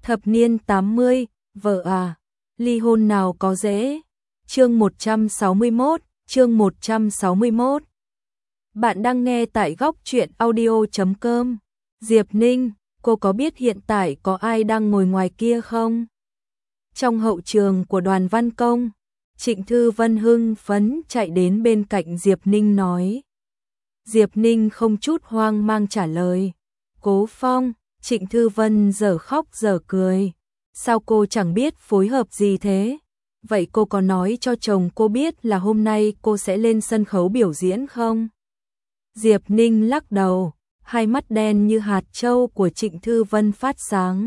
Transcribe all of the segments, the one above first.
Thập niên 80, vợ à, ly hôn nào có dễ. Chương 161, chương 161. Bạn đang nghe tại góc truyện audio.com. Diệp Ninh, cô có biết hiện tại có ai đang ngồi ngoài kia không? Trong hậu trường của Đoàn Văn Công, Trịnh Thư Vân hưng phấn chạy đến bên cạnh Diệp Ninh nói. Diệp Ninh không chút hoang mang trả lời. Cố Phong. Trịnh Thư Vân giờ khóc giờ cười. Sao cô chẳng biết phối hợp gì thế? Vậy cô có nói cho chồng cô biết là hôm nay cô sẽ lên sân khấu biểu diễn không? Diệp Ninh lắc đầu, hai mắt đen như hạt châu của Trịnh Thư Vân phát sáng.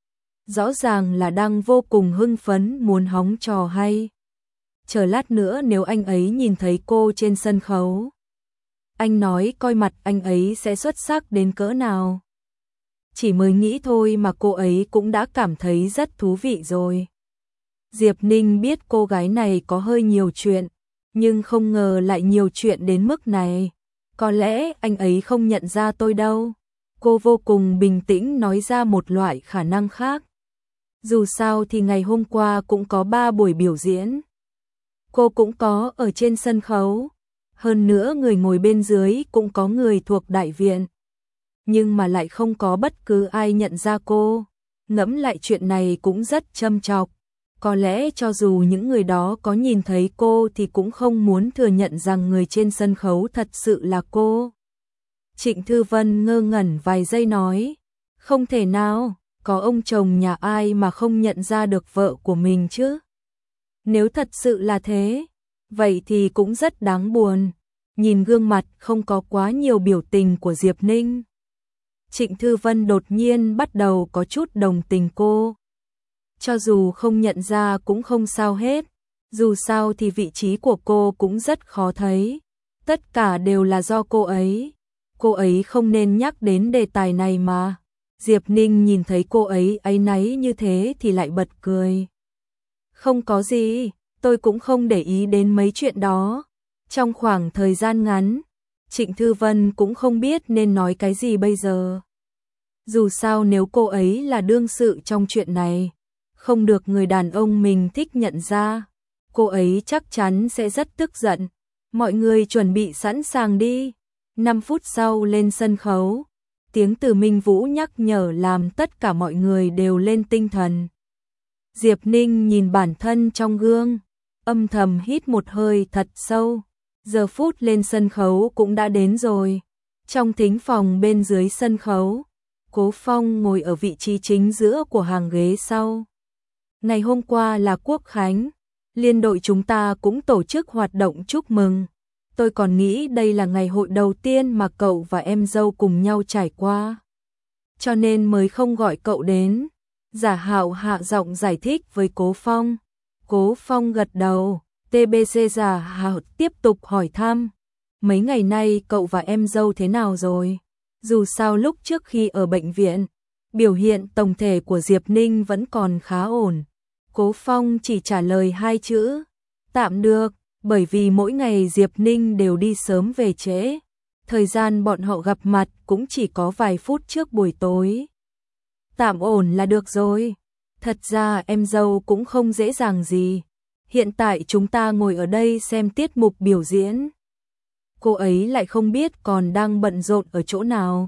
Rõ ràng là đang vô cùng hưng phấn muốn hóng trò hay. Chờ lát nữa nếu anh ấy nhìn thấy cô trên sân khấu, anh nói coi mặt anh ấy sẽ xuất sắc đến cỡ nào. Chỉ mới nghĩ thôi mà cô ấy cũng đã cảm thấy rất thú vị rồi. Diệp Ninh biết cô gái này có hơi nhiều chuyện, nhưng không ngờ lại nhiều chuyện đến mức này. Có lẽ anh ấy không nhận ra tôi đâu. Cô vô cùng bình tĩnh nói ra một loại khả năng khác. Dù sao thì ngày hôm qua cũng có 3 buổi biểu diễn. Cô cũng có ở trên sân khấu. Hơn nữa người ngồi bên dưới cũng có người thuộc đại viện. Nhưng mà lại không có bất cứ ai nhận ra cô. Ngẫm lại chuyện này cũng rất châm chọc. Có lẽ cho dù những người đó có nhìn thấy cô thì cũng không muốn thừa nhận rằng người trên sân khấu thật sự là cô. Trịnh Thư Vân ngơ ngẩn vài giây nói. Không thể nào, có ông chồng nhà ai mà không nhận ra được vợ của mình chứ? Nếu thật sự là thế, vậy thì cũng rất đáng buồn. Nhìn gương mặt không có quá nhiều biểu tình của Diệp Ninh, Trịnh Thư Vân đột nhiên bắt đầu có chút đồng tình cô. Cho dù không nhận ra cũng không sao hết, dù sao thì vị trí của cô cũng rất khó thấy. Tất cả đều là do cô ấy không nên nhắc đến đề tài này mà. Diệp Ninh nhìn thấy cô ấy áy náy như thế thì lại bật cười. Không có gì, tôi cũng không để ý đến mấy chuyện đó. Trong khoảng thời gian ngắn, Trịnh Thư Vân cũng không biết nên nói cái gì bây giờ. Dù sao nếu cô ấy là đương sự trong chuyện này, không được người đàn ông mình thích nhận ra, cô ấy chắc chắn sẽ rất tức giận. Mọi người chuẩn bị sẵn sàng đi. 5 phút sau lên sân khấu, tiếng từ Minh Vũ nhắc nhở làm tất cả mọi người đều lên tinh thần. Diệp Ninh nhìn bản thân trong gương, âm thầm hít một hơi thật sâu. Giờ phút lên sân khấu cũng đã đến rồi. Trong thính phòng bên dưới sân khấu, Cố Phong ngồi ở vị trí chính giữa của hàng ghế sau. Ngày hôm qua là Quốc Khánh, liên đội chúng ta cũng tổ chức hoạt động chúc mừng. Tôi còn nghĩ đây là ngày hội đầu tiên mà cậu và em dâu cùng nhau trải qua, cho nên mới không gọi cậu đến. Giả Hạo hạ giọng giải thích với Cố Phong. Cố Phong gật đầu. TBC Giả Hạo tiếp tục hỏi thăm. Mấy ngày nay cậu và em dâu thế nào rồi? Dù sao lúc trước khi ở bệnh viện, biểu hiện tổng thể của Diệp Ninh vẫn còn khá ổn. Cố Phong chỉ trả lời 2 chữ. Tạm được, bởi vì mỗi ngày Diệp Ninh đều đi sớm về trễ. Thời gian bọn họ gặp mặt cũng chỉ có vài phút trước buổi tối. Tạm ổn là được rồi. Thật ra em dâu cũng không dễ dàng gì. Hiện tại chúng ta ngồi ở đây xem tiết mục biểu diễn. Cô ấy lại không biết còn đang bận rộn ở chỗ nào.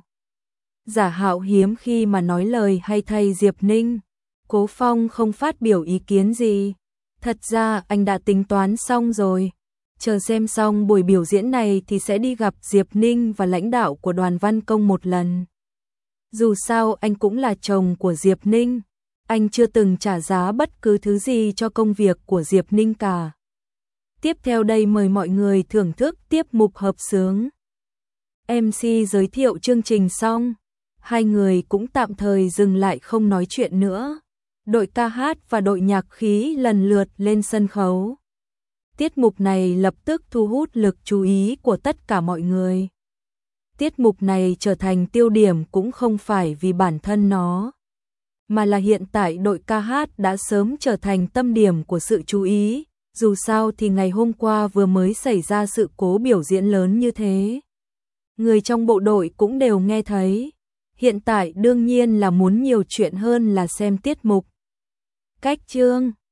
Giả Hạo hiếm khi mà nói lời hay thay Diệp Ninh. Cố Phong không phát biểu ý kiến gì. Thật ra anh đã tính toán xong rồi. Chờ xem xong buổi biểu diễn này thì sẽ đi gặp Diệp Ninh và lãnh đạo của Đoàn Văn Công một lần. Dù sao anh cũng là chồng của Diệp Ninh. Anh chưa từng trả giá bất cứ thứ gì cho công việc của Diệp Ninh cả. Tiếp theo đây mời mọi người thưởng thức tiếp mục hợp xướng. MC giới thiệu chương trình xong, hai người cũng tạm thời dừng lại không nói chuyện nữa. Đội ca hát và đội nhạc khí lần lượt lên sân khấu. Tiết mục này lập tức thu hút lực chú ý của tất cả mọi người. Tiết mục này trở thành tiêu điểm cũng không phải vì bản thân nó, mà là hiện tại đội ca hát đã sớm trở thành tâm điểm của sự chú ý. Dù sao thì ngày hôm qua vừa mới xảy ra sự cố biểu diễn lớn như thế. Người trong bộ đội cũng đều nghe thấy. Hiện tại đương nhiên là muốn nhiều chuyện hơn là xem tiết mục. Cách chương